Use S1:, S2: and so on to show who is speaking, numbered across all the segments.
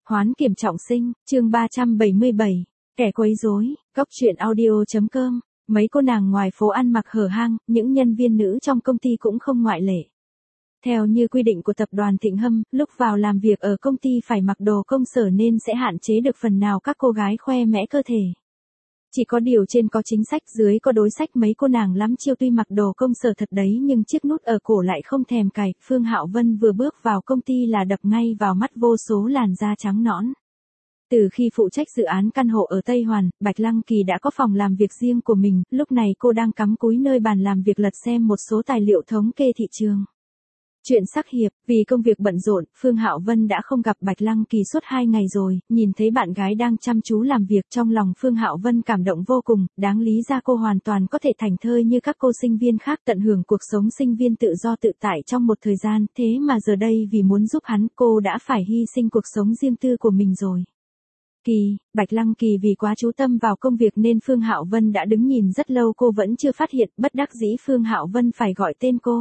S1: Hoán kiểm trọng sinh, chương 377, kẻ quấy rối, góc truyện audio.com, mấy cô nàng ngoài phố ăn mặc hở hang, những nhân viên nữ trong công ty cũng không ngoại lệ. Theo như quy định của tập đoàn Thịnh Hâm, lúc vào làm việc ở công ty phải mặc đồ công sở nên sẽ hạn chế được phần nào các cô gái khoe mẽ cơ thể. Chỉ có điều trên có chính sách dưới có đối sách, mấy cô nàng lắm chiêu tuy mặc đồ công sở thật đấy nhưng chiếc nút ở cổ lại không thèm cài. Phương Hạo Vân vừa bước vào công ty là đập ngay vào mắt vô số làn da trắng nõn. Từ khi phụ trách dự án căn hộ ở Tây Hoàn, Bạch Lăng Kỳ đã có phòng làm việc riêng của mình, lúc này cô đang cắm cúi nơi bàn làm việc lật xem một số tài liệu thống kê thị trường. Chuyện sắc hiệp, vì công việc bận rộn, Phương Hạo Vân đã không gặp Bạch Lăng Kỳ suốt 2 ngày rồi, nhìn thấy bạn gái đang chăm chú làm việc trong lòng Phương Hạo Vân cảm động vô cùng, đáng lý ra cô hoàn toàn có thể thảnh thơi như các cô sinh viên khác tận hưởng cuộc sống sinh viên tự do tự tại trong một thời gian, thế mà giờ đây vì muốn giúp hắn cô đã phải hy sinh cuộc sống riêng tư của mình rồi. Bạch Lăng Kỳ vì quá chú tâm vào công việc nên Phương Hạo Vân đã đứng nhìn rất lâu cô vẫn chưa phát hiện, bất đắc dĩ Phương Hạo Vân phải gọi tên cô.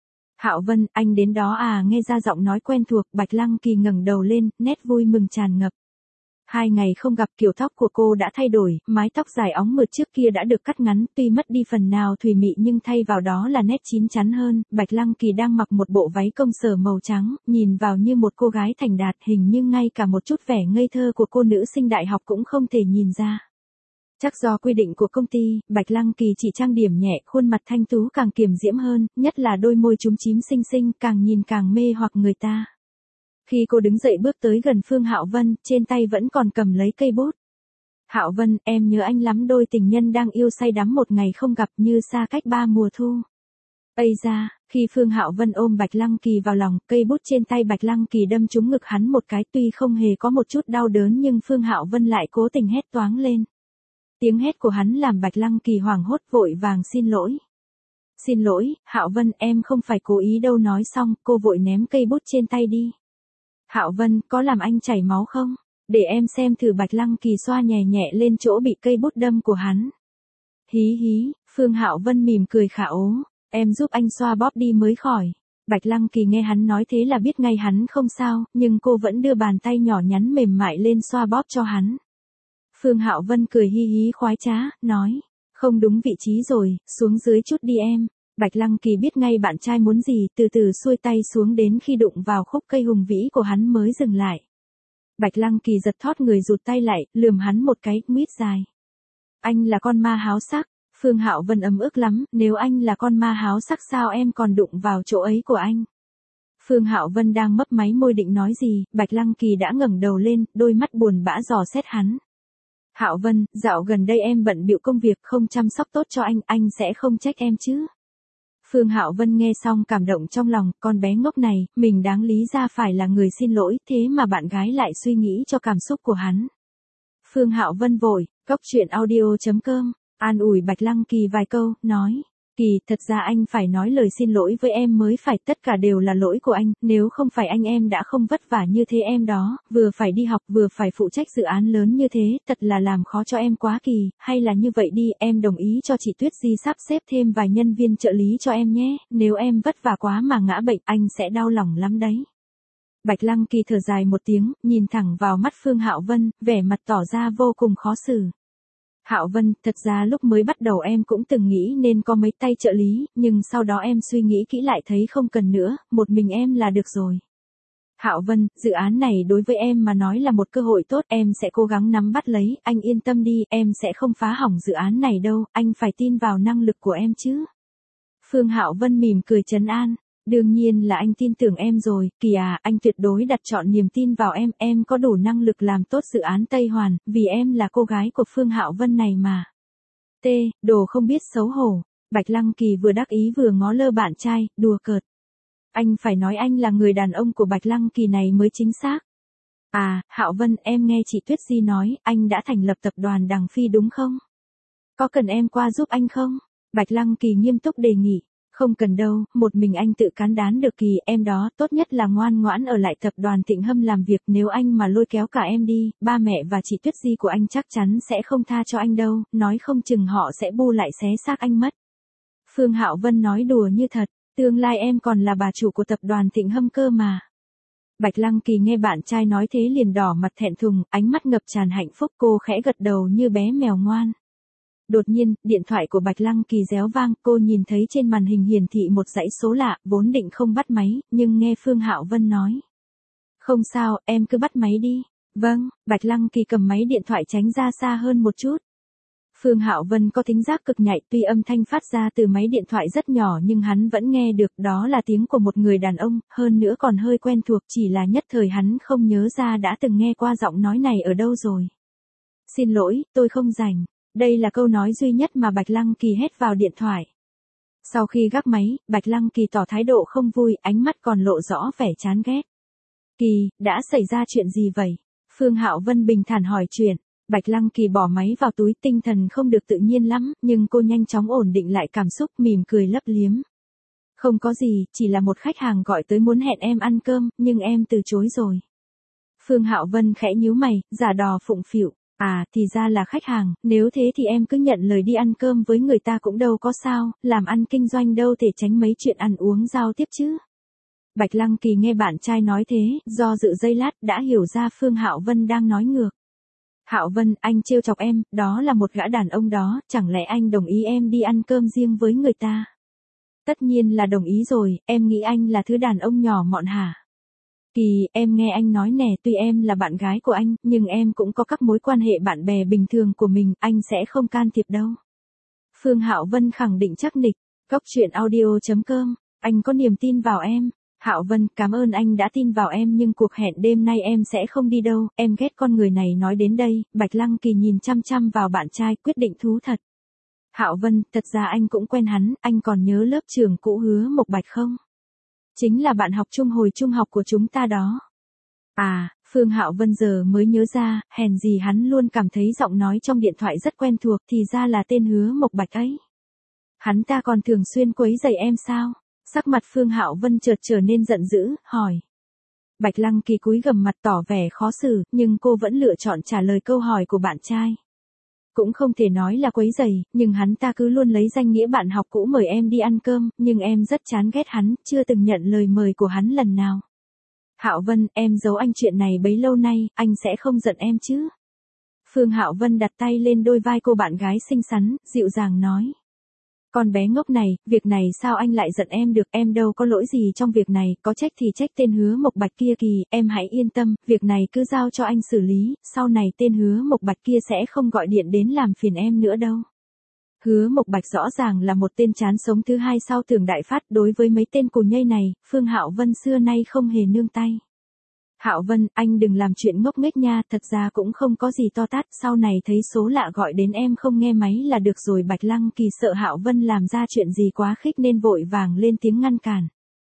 S1: Hạo Vân, anh đến đó à? Nghe ra giọng nói quen thuộc, Bạch Lăng Kỳ ngẩng đầu lên, nét vui mừng tràn ngập. 2 ngày không gặp, kiểu tóc của cô đã thay đổi, mái tóc dài óng mượt trước kia đã được cắt ngắn, tuy mất đi phần nào thùy mị nhưng thay vào đó là nét chín chắn hơn. Bạch Lăng Kỳ đang mặc một bộ váy công sở màu trắng, nhìn vào như một cô gái thành đạt, hình như ngay cả một chút vẻ ngây thơ của cô nữ sinh đại học cũng không thể nhìn ra. Chắc do quy định của công ty, Bạch Lăng Kỳ chỉ trang điểm nhẹ, khuôn mặt thanh tú càng kiềm diễm hơn, nhất là đôi môi chúm chím xinh xinh, càng nhìn càng mê hoặc người ta. Khi cô đứng dậy bước tới gần Phương Hạo Vân, trên tay vẫn còn cầm lấy cây bút. Hạo Vân, em nhớ anh lắm, đôi tình nhân đang yêu say đắm một ngày không gặp như xa cách 3 mùa thu. Ây da, khi Phương Hạo Vân ôm Bạch Lăng Kỳ vào lòng, cây bút trên tay Bạch Lăng Kỳ đâm trúng ngực hắn một cái, tuy không hề có một chút đau đớn nhưng Phương Hạo Vân lại cố tình hét toáng lên. Tiếng hét của hắn làm Bạch Lăng Kỳ hoảng hốt vội vàng xin lỗi. Xin lỗi, Hạo Vân, em không phải cố ý đâu. Nói xong, cô vội ném cây bút trên tay đi. Hạo Vân, có làm anh chảy máu không? Để em xem thử. Bạch Lăng Kỳ xoa nhẹ nhẹ lên chỗ bị cây bút đâm của hắn. Hí hí, Phương Hạo Vân mỉm cười khả ố, em giúp anh xoa bóp đi mới khỏi. Bạch Lăng Kỳ nghe hắn nói thế là biết ngay hắn không sao, nhưng cô vẫn đưa bàn tay nhỏ nhắn mềm mại lên xoa bóp cho hắn. Phương Hạo Vân cười hi hí khoái trá, nói, không đúng vị trí rồi, xuống dưới chút đi em. Bạch Lăng Kỳ biết ngay bạn trai muốn gì, từ từ xuôi tay xuống đến khi đụng vào khúc cây hùng vĩ của hắn mới dừng lại. Bạch Lăng Kỳ giật thót người rụt tay lại, lườm hắn một cái, nguyết dài. Anh là con ma háo sắc. Phương Hạo Vân ấm ức lắm, nếu anh là con ma háo sắc sao em còn đụng vào chỗ ấy của anh? Phương Hạo Vân đang mấp máy môi định nói gì, Bạch Lăng Kỳ đã ngẩng đầu lên, đôi mắt buồn bã dò xét hắn. Hạo Vân, dạo gần đây em bận bịu công việc không chăm sóc tốt cho anh sẽ không trách em chứ? Phương Hạo Vân nghe xong cảm động trong lòng, con bé ngốc này, mình đáng lý ra phải là người xin lỗi, thế mà bạn gái lại suy nghĩ cho cảm xúc của hắn. Phương Hạo Vân vội, góc truyện audio.com, an ủi Bạch Lăng Kỳ vài câu, nói. Kỳ, thật ra anh phải nói lời xin lỗi với em mới phải, tất cả đều là lỗi của anh, nếu không phải anh em đã không vất vả như thế em đó, vừa phải đi học vừa phải phụ trách dự án lớn như thế, thật là làm khó cho em quá. Kỳ, hay là như vậy đi, em đồng ý cho chị Tuyết Di sắp xếp thêm vài nhân viên trợ lý cho em nhé, nếu em vất vả quá mà ngã bệnh anh sẽ đau lòng lắm đấy. Bạch Lăng Kỳ thở dài một tiếng, nhìn thẳng vào mắt Phương Hạo Vân, vẻ mặt tỏ ra vô cùng khó xử. Hạo Vân, thật ra lúc mới bắt đầu em cũng từng nghĩ nên có mấy tay trợ lý, nhưng sau đó em suy nghĩ kỹ lại thấy không cần nữa, một mình em là được rồi. Hạo Vân, dự án này đối với em mà nói là một cơ hội tốt, em sẽ cố gắng nắm bắt lấy, anh yên tâm đi, em sẽ không phá hỏng dự án này đâu, anh phải tin vào năng lực của em chứ. Phương Hạo Vân mỉm cười trấn an. Đương nhiên là anh tin tưởng em rồi, Kỳ à, anh tuyệt đối đặt trọn niềm tin vào em có đủ năng lực làm tốt dự án Tây Hoàn, vì em là cô gái của Phương Hạo Vân này mà. Đồ không biết xấu hổ. Bạch Lăng Kỳ vừa đắc ý vừa ngó lơ bạn trai, đùa cợt. Anh phải nói anh là người đàn ông của Bạch Lăng Kỳ này mới chính xác. À, Hạo Vân, em nghe chị Tuyết Di nói, anh đã thành lập tập đoàn Đằng Phi đúng không? Có cần em qua giúp anh không? Bạch Lăng Kỳ nghiêm túc đề nghị. Không cần đâu, một mình anh tự cán đán được. Kỳ, em đó, tốt nhất là ngoan ngoãn ở lại tập đoàn Thịnh Hâm làm việc, nếu anh mà lôi kéo cả em đi, ba mẹ và chị Tuyết Di của anh chắc chắn sẽ không tha cho anh đâu, nói không chừng họ sẽ bu lại xé xác anh mất. Phương Hạo Vân nói đùa như thật, tương lai em còn là bà chủ của tập đoàn Thịnh Hâm cơ mà. Bạch Lăng Kỳ nghe bạn trai nói thế liền đỏ mặt thẹn thùng, ánh mắt ngập tràn hạnh phúc, cô khẽ gật đầu như bé mèo ngoan. Đột nhiên, điện thoại của Bạch Lăng Kỳ réo vang, cô nhìn thấy trên màn hình hiển thị một dãy số lạ, vốn định không bắt máy, nhưng nghe Phương Hạo Vân nói. Không sao, em cứ bắt máy đi. Vâng, Bạch Lăng Kỳ cầm máy điện thoại tránh ra xa hơn một chút. Phương Hạo Vân có thính giác cực nhạy, tuy âm thanh phát ra từ máy điện thoại rất nhỏ nhưng hắn vẫn nghe được, đó là tiếng của một người đàn ông, hơn nữa còn hơi quen thuộc, chỉ là nhất thời hắn không nhớ ra đã từng nghe qua giọng nói này ở đâu rồi. Xin lỗi, tôi không rảnh. Đây là câu nói duy nhất mà Bạch Lăng Kỳ hét vào điện thoại. Sau khi gác máy, Bạch Lăng Kỳ tỏ thái độ không vui, ánh mắt còn lộ rõ vẻ chán ghét. Kỳ, đã xảy ra chuyện gì vậy? Phương Hạo Vân bình thản hỏi chuyện. Bạch Lăng Kỳ bỏ máy vào túi, tinh thần không được tự nhiên lắm, nhưng cô nhanh chóng ổn định lại cảm xúc, mỉm cười lấp liếm. Không có gì, chỉ là một khách hàng gọi tới muốn hẹn em ăn cơm, nhưng em từ chối rồi. Phương Hạo Vân khẽ nhíu mày, giả đò phụng phịu. À, thì ra là khách hàng, nếu thế thì em cứ nhận lời đi ăn cơm với người ta cũng đâu có sao, làm ăn kinh doanh đâu thể tránh mấy chuyện ăn uống giao tiếp chứ. Bạch Lăng Kỳ nghe bạn trai nói thế, do dự giây lát đã hiểu ra Phương Hạo Vân đang nói ngược. Hạo Vân, anh trêu chọc em, đó là một gã đàn ông đó, chẳng lẽ anh đồng ý em đi ăn cơm riêng với người ta? Tất nhiên là đồng ý rồi, em nghĩ anh là thứ đàn ông nhỏ mọn hả? Kỳ, em nghe anh nói nè, tuy em là bạn gái của anh, nhưng em cũng có các mối quan hệ bạn bè bình thường của mình, anh sẽ không can thiệp đâu. Phương Hạo Vân khẳng định chắc nịch, Góc Chuyện Audio.com, anh có niềm tin vào em. Hạo Vân, cảm ơn anh đã tin vào em nhưng cuộc hẹn đêm nay em sẽ không đi đâu, em ghét con người này. Nói đến đây, Bạch Lăng Kỳ nhìn chăm chăm vào bạn trai, quyết định thú thật. Hạo Vân, thật ra anh cũng quen hắn, anh còn nhớ lớp trưởng cũ Hứa Mộc Bạch không? Chính là bạn học chung hồi trung học của chúng ta đó. À, Phương Hạo Vân giờ mới nhớ ra, hèn gì hắn luôn cảm thấy giọng nói trong điện thoại rất quen thuộc, thì ra là tên Hứa Mộc Bạch ấy. Hắn ta còn thường xuyên quấy rầy em sao? Sắc mặt Phương Hạo Vân chợt trở nên giận dữ, hỏi. Bạch Lăng Kỳ cúi gằm mặt tỏ vẻ khó xử, nhưng cô vẫn lựa chọn trả lời câu hỏi của bạn trai. Cũng không thể nói là quấy rầy, nhưng hắn ta cứ luôn lấy danh nghĩa bạn học cũ mời em đi ăn cơm, nhưng em rất chán ghét hắn, chưa từng nhận lời mời của hắn lần nào. Hạo Vân, em giấu anh chuyện này bấy lâu nay, anh sẽ không giận em chứ? Phương Hạo Vân đặt tay lên đôi vai cô bạn gái xinh xắn, dịu dàng nói. Con bé ngốc này, việc này sao anh lại giận em được, em đâu có lỗi gì trong việc này, có trách thì trách tên Hứa Mộc Bạch kia Kỳ, em hãy yên tâm, việc này cứ giao cho anh xử lý, sau này tên Hứa Mộc Bạch kia sẽ không gọi điện đến làm phiền em nữa đâu. Hứa Mộc Bạch rõ ràng là một tên chán sống thứ hai sau Tưởng Đại Phát, đối với mấy tên cù nhây này, Phương Hạo Vân xưa nay không hề nương tay. Hạo Vân, anh đừng làm chuyện ngốc nghếch nha, thật ra cũng không có gì to tát, sau này thấy số lạ gọi đến em không nghe máy là được rồi. Bạch Lăng Kỳ sợ Hạo Vân làm ra chuyện gì quá khích nên vội vàng lên tiếng ngăn cản.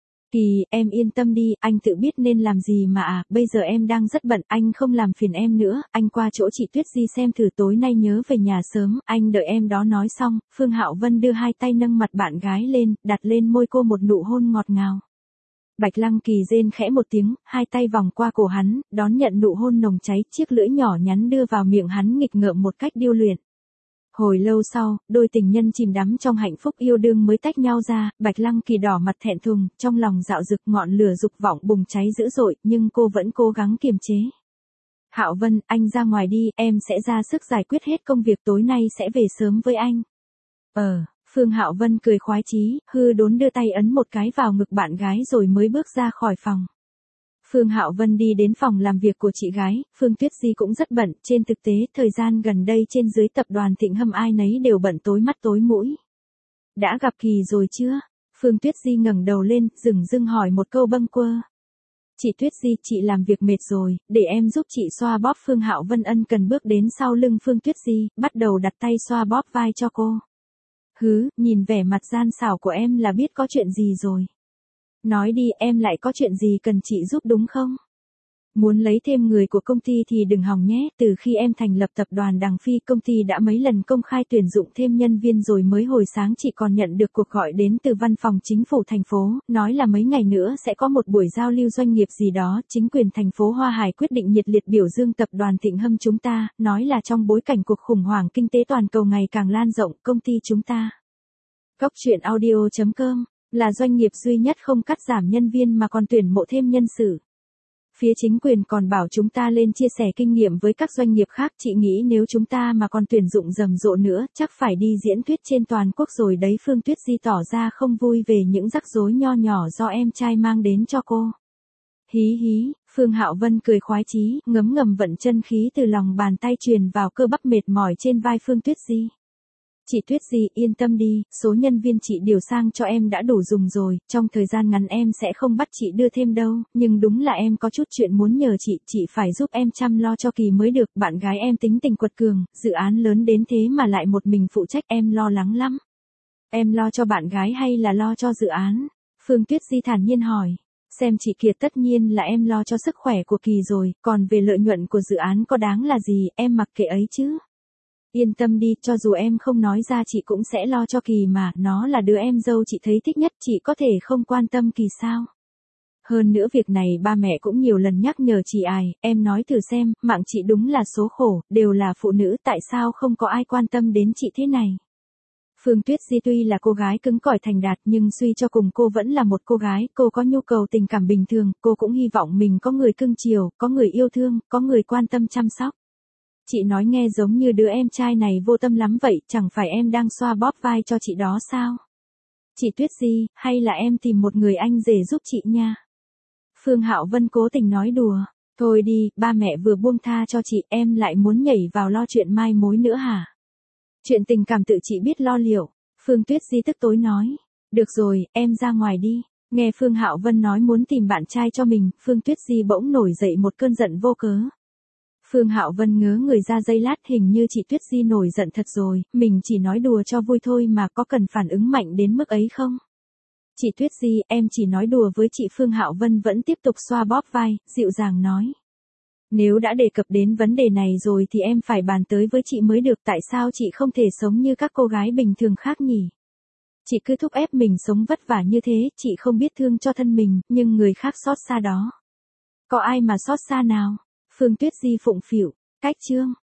S1: Kỳ, em yên tâm đi, anh tự biết nên làm gì mà bây giờ em đang rất bận, anh không làm phiền em nữa, anh qua chỗ chị Tuyết Di xem thử tối nay nhớ về nhà sớm, anh đợi em đó. Nói xong, Phương Hạo Vân đưa hai tay nâng mặt bạn gái lên, đặt lên môi cô một nụ hôn ngọt ngào. Bạch Lăng Kỳ rên khẽ một tiếng, hai tay vòng qua cổ hắn, đón nhận nụ hôn nồng cháy, chiếc lưỡi nhỏ nhắn đưa vào miệng hắn nghịch ngợm một cách điêu luyện. Hồi lâu sau, đôi tình nhân chìm đắm trong hạnh phúc yêu đương mới tách nhau ra, Bạch Lăng Kỳ đỏ mặt thẹn thùng, trong lòng dạo dực ngọn lửa dục vọng bùng cháy dữ dội, nhưng cô vẫn cố gắng kiềm chế. Hạo Vân, anh ra ngoài đi, em sẽ ra sức giải quyết hết công việc tối nay sẽ về sớm với anh. Phương Hạo Vân cười khoái chí, hư đốn đưa tay ấn một cái vào ngực bạn gái rồi mới bước ra khỏi phòng. Phương Hạo Vân đi đến phòng làm việc của chị gái, Phương Tuyết Di cũng rất bận, trên thực tế thời gian gần đây trên dưới tập đoàn Thịnh Hâm ai nấy đều bận tối mắt tối mũi. Đã gặp Kỳ rồi chưa? Phương Tuyết Di ngẩng đầu lên, dửng dưng hỏi một câu bâng quơ. Chị Tuyết Di, chị làm việc mệt rồi, để em giúp chị xoa bóp. Phương Hạo Vân ân cần bước đến sau lưng Phương Tuyết Di, bắt đầu đặt tay xoa bóp vai cho cô. Nhìn vẻ mặt gian xảo của em là biết có chuyện gì rồi. Nói đi, em lại có chuyện gì cần chị giúp đúng không? Muốn lấy thêm người của công ty thì đừng hòng nhé, từ khi em thành lập tập đoàn Đằng Phi công ty đã mấy lần công khai tuyển dụng thêm nhân viên rồi, mới hồi sáng chị còn nhận được cuộc gọi đến từ văn phòng chính phủ thành phố, nói là mấy ngày nữa sẽ có một buổi giao lưu doanh nghiệp gì đó, chính quyền thành phố Hoa Hải quyết định nhiệt liệt biểu dương tập đoàn Thịnh Hâm chúng ta, nói là trong bối cảnh cuộc khủng hoảng kinh tế toàn cầu ngày càng lan rộng, công ty chúng ta. Góc Chuyện Audio.com là doanh nghiệp duy nhất không cắt giảm nhân viên mà còn tuyển mộ thêm nhân sự. Phía chính quyền còn bảo chúng ta lên chia sẻ kinh nghiệm với các doanh nghiệp khác, chị nghĩ nếu chúng ta mà còn tuyển dụng rầm rộ nữa, chắc phải đi diễn thuyết trên toàn quốc rồi đấy. Phương Tuyết Di tỏ ra không vui về những rắc rối nho nhỏ do em trai mang đến cho cô. Hí hí, Phương Hạo Vân cười khoái chí, ngấm ngầm vận chân khí từ lòng bàn tay truyền vào cơ bắp mệt mỏi trên vai Phương Tuyết Di. Chị Tuyết Di, yên tâm đi, số nhân viên chị điều sang cho em đã đủ dùng rồi, trong thời gian ngắn em sẽ không bắt chị đưa thêm đâu, nhưng đúng là em có chút chuyện muốn nhờ chị phải giúp em chăm lo cho Kỳ mới được. Bạn gái em tính tình quật cường, dự án lớn đến thế mà lại một mình phụ trách, em lo lắng lắm. Em lo cho bạn gái hay là lo cho dự án? Phương Tuyết Di thản nhiên hỏi. Xem chị Kiệt, tất nhiên là em lo cho sức khỏe của Kỳ rồi, còn về lợi nhuận của dự án có đáng là gì, em mặc kệ ấy chứ. Yên tâm đi, cho dù em không nói ra chị cũng sẽ lo cho Kỳ mà, nó là đứa em dâu chị thấy thích nhất, chị có thể không quan tâm Kỳ sao? Hơn nữa việc này ba mẹ cũng nhiều lần nhắc nhở chị em nói thử xem, mạng chị đúng là số khổ, đều là phụ nữ, tại sao không có ai quan tâm đến chị thế này? Phương Tuyết Di tuy là cô gái cứng cỏi thành đạt nhưng suy cho cùng cô vẫn là một cô gái, cô có nhu cầu tình cảm bình thường, cô cũng hy vọng mình có người cưng chiều, có người yêu thương, có người quan tâm chăm sóc. Chị nói nghe giống như đứa em trai này vô tâm lắm vậy, chẳng phải em đang xoa bóp vai cho chị đó sao? Chị Tuyết Di, hay là em tìm một người anh rể giúp chị nha? Phương Hạo Vân cố tình nói đùa. Thôi đi, ba mẹ vừa buông tha cho chị, em lại muốn nhảy vào lo chuyện mai mối nữa hả? Chuyện tình cảm tự chị biết lo liệu. Phương Tuyết Di tức tối nói. Được rồi, em ra ngoài đi. Nghe Phương Hạo Vân nói muốn tìm bạn trai cho mình, Phương Tuyết Di bỗng nổi dậy một cơn giận vô cớ. Phương Hạo Vân ngớ người ra giây lát, hình như chị Tuyết Di nổi giận thật rồi, mình chỉ nói đùa cho vui thôi mà, có cần phản ứng mạnh đến mức ấy không? Chị Tuyết Di, em chỉ nói đùa với chị. Phương Hạo Vân vẫn tiếp tục xoa bóp vai, dịu dàng nói. Nếu đã đề cập đến vấn đề này rồi thì em phải bàn tới với chị mới được, tại sao chị không thể sống như các cô gái bình thường khác nhỉ? Chị cứ thúc ép mình sống vất vả như thế, chị không biết thương cho thân mình, nhưng người khác xót xa đó. Có ai mà xót xa nào? Phương Tuyết Di phụng phịu, cách chương.